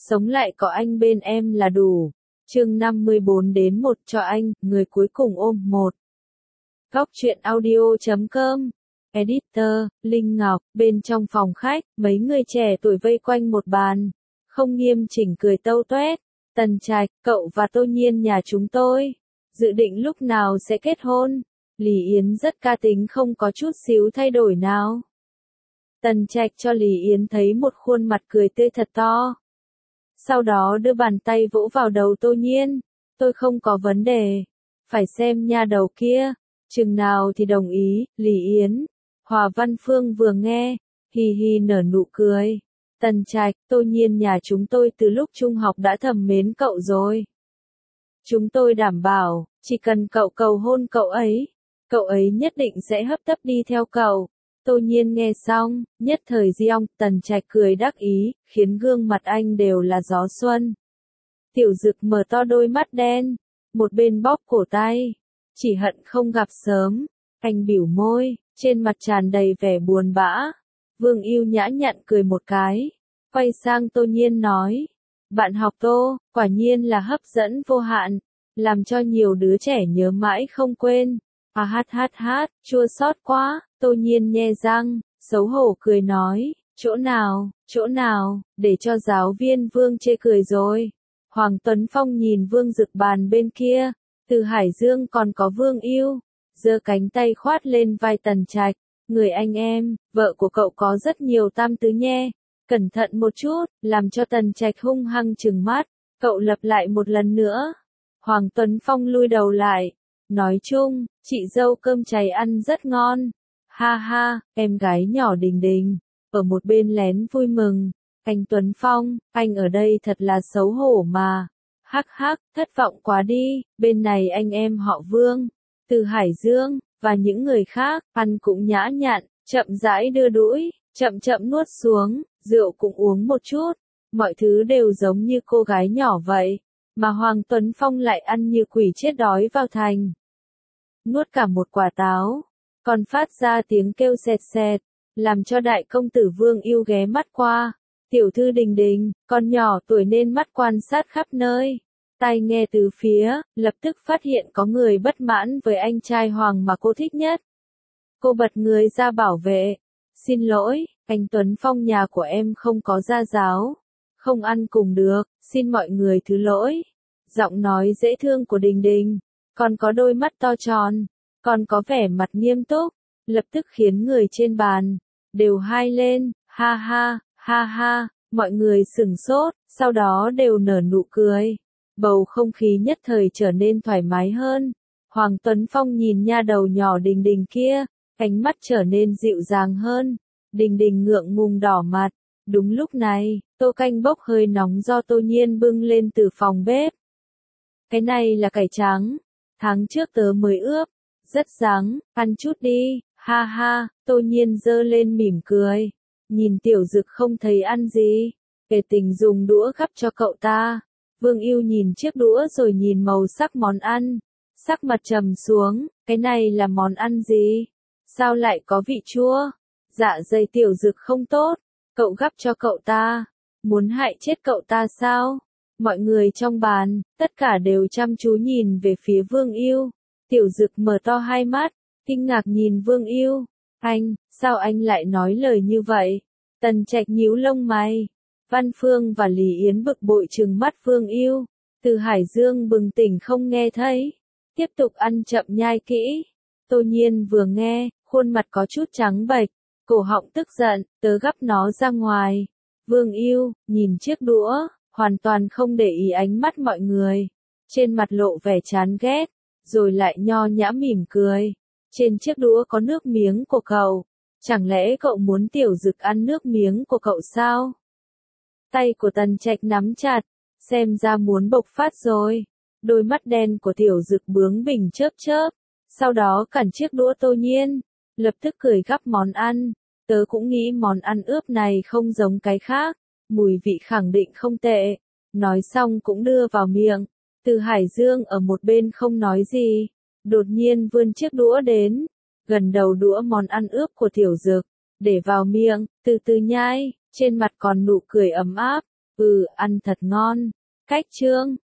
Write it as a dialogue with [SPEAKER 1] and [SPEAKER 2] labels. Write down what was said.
[SPEAKER 1] sống lại có anh bên em là đủ. Chương 54-1 cho anh, người cuối cùng ôm một. Góc truyện audio.com. Editor, Linh Ngọc, bên trong phòng khách, mấy người trẻ tuổi vây quanh một bàn. Không nghiêm chỉnh cười tâu tuét. Tần Trạch, cậu và Tô Nhiên nhà chúng tôi. Dự định lúc nào sẽ kết hôn? Lý Yến rất ca tính không có chút xíu thay đổi nào. Tần Trạch cho Lý Yến thấy một khuôn mặt cười tươi thật to. Sau đó đưa bàn tay vỗ vào đầu Tô Nhiên. Tôi không có vấn đề. Phải xem nha đầu kia. Chừng nào thì đồng ý, Lý Yến. Hòa Văn Phương vừa nghe, hì hì nở nụ cười. Tần Trạch, Tô Nhiên nhà chúng tôi từ lúc trung học đã thầm mến cậu rồi. Chúng tôi đảm bảo, chỉ cần cậu cầu hôn cậu ấy nhất định sẽ hấp tấp đi theo cậu. Tô Nhiên nghe xong, nhất thời giong, Tần Trạch cười đắc ý, khiến gương mặt anh đều là gió xuân. Tiểu Dực mở to đôi mắt đen, một bên bóp cổ tay, chỉ hận không gặp sớm. Anh bĩu môi, trên mặt tràn đầy vẻ buồn bã. Vương Ưu nhã nhặn cười một cái, quay sang Tô Nhiên nói, bạn học Tô, quả nhiên là hấp dẫn vô hạn, làm cho nhiều đứa trẻ nhớ mãi không quên. Hát, chua xót quá. Tô Nhiên nhe răng, xấu hổ cười nói, chỗ nào, để cho giáo viên Vương chê cười rồi. Hoàng Tuấn Phong nhìn Vương Dực bàn bên kia, từ Hải Dương còn có Vương Ưu, giơ cánh tay khoát lên vai Tần Trạch, người anh em, vợ của cậu có rất nhiều tam tứ nhe, cẩn thận một chút, làm cho Tần Trạch hung hăng trừng mắt, cậu lặp lại một lần nữa. Hoàng Tuấn Phong lui đầu lại, nói chung, chị dâu cơm cháy ăn rất ngon. Ha ha, em gái nhỏ Đình Đình, ở một bên lén vui mừng. Anh Tuấn Phong, anh ở đây thật là xấu hổ mà. Hắc, thất vọng quá đi, bên này anh em họ Vương, từ Hải Dương, và những người khác, ăn cũng nhã nhặn, chậm rãi đưa đũi, chậm nuốt xuống, rượu cũng uống một chút. Mọi thứ đều giống như cô gái nhỏ vậy, mà Hoàng Tuấn Phong lại ăn như quỷ chết đói vào thành. Nuốt cả một quả táo, còn phát ra tiếng kêu sẹt sẹt, làm cho đại công tử Vương Ưu ghé mắt qua. Tiểu thư Đình Đình, con nhỏ tuổi nên mắt quan sát khắp nơi, tai nghe từ phía, lập tức phát hiện có người bất mãn với anh trai Hoàng mà cô thích nhất. Cô bật người ra bảo vệ, xin lỗi, anh Tuấn Phong nhà của em không có gia giáo, không ăn cùng được, xin mọi người thứ lỗi. Giọng nói dễ thương của Đình Đình, còn có đôi mắt to tròn, còn có vẻ mặt nghiêm túc, lập tức khiến người trên bàn đều hai lên, ha, mọi người sửng sốt, sau đó đều nở nụ cười. Bầu không khí nhất thời trở nên thoải mái hơn. Hoàng Tuấn Phong nhìn nha đầu nhỏ Đình Đình kia, ánh mắt trở nên dịu dàng hơn. Đình Đình ngượng ngùng đỏ mặt. Đúng lúc này, tô canh bốc hơi nóng do Tô Nhiên bưng lên từ phòng bếp. Cái này là cải trắng, tháng trước tớ mới ướp, rất rắn, ăn chút đi, ha, Tô Nhiên giơ lên mỉm cười. Nhìn Tiểu Dực không thấy ăn gì, kể tình dùng đũa gắp cho cậu ta. Vương Ưu nhìn chiếc đũa rồi nhìn màu sắc món ăn, sắc mặt trầm xuống, cái này là món ăn gì? Sao lại có vị chua? Dạ dày Tiểu Dực không tốt, cậu gắp cho cậu ta, muốn hại chết cậu ta sao? Mọi người trong bàn, tất cả đều chăm chú nhìn về phía Vương Ưu. Tiểu Dực mở to hai mắt, kinh ngạc nhìn Vương Ưu. Sao anh lại nói lời như vậy? Tần Trạch nhíu lông mày. Văn Phương và Lý Yến bực bội trừng mắt Vương Ưu. Từ Hải Dương bừng tỉnh không nghe thấy, tiếp tục ăn chậm nhai kỹ. Tô Nhiên vừa nghe, khuôn mặt có chút trắng bệch, cổ họng tức giận, tớ gắp nó ra ngoài. Vương Ưu nhìn chiếc đũa, hoàn toàn không để ý ánh mắt mọi người, trên mặt lộ vẻ chán ghét, rồi lại nho nhã mỉm cười. Trên chiếc đũa có nước miếng của cậu, chẳng lẽ cậu muốn Tiểu Dực ăn nước miếng của cậu sao? Tay của Tần Trạch nắm chặt, xem ra muốn bộc phát rồi. Đôi mắt đen của Tiểu Dực bướng bỉnh chớp, sau đó cản chiếc đũa Tô Nhiên, lập tức cười gắp món ăn. Tớ cũng nghĩ món ăn ướp này không giống cái khác, mùi vị khẳng định không tệ. Nói xong cũng đưa vào miệng. Từ Hải Dương ở một bên không nói gì, đột nhiên vươn chiếc đũa đến, gần đầu đũa món ăn ướp của Tiểu Dực, để vào miệng, từ từ nhai, trên mặt còn nụ cười ấm áp. Ăn thật ngon. Cách chương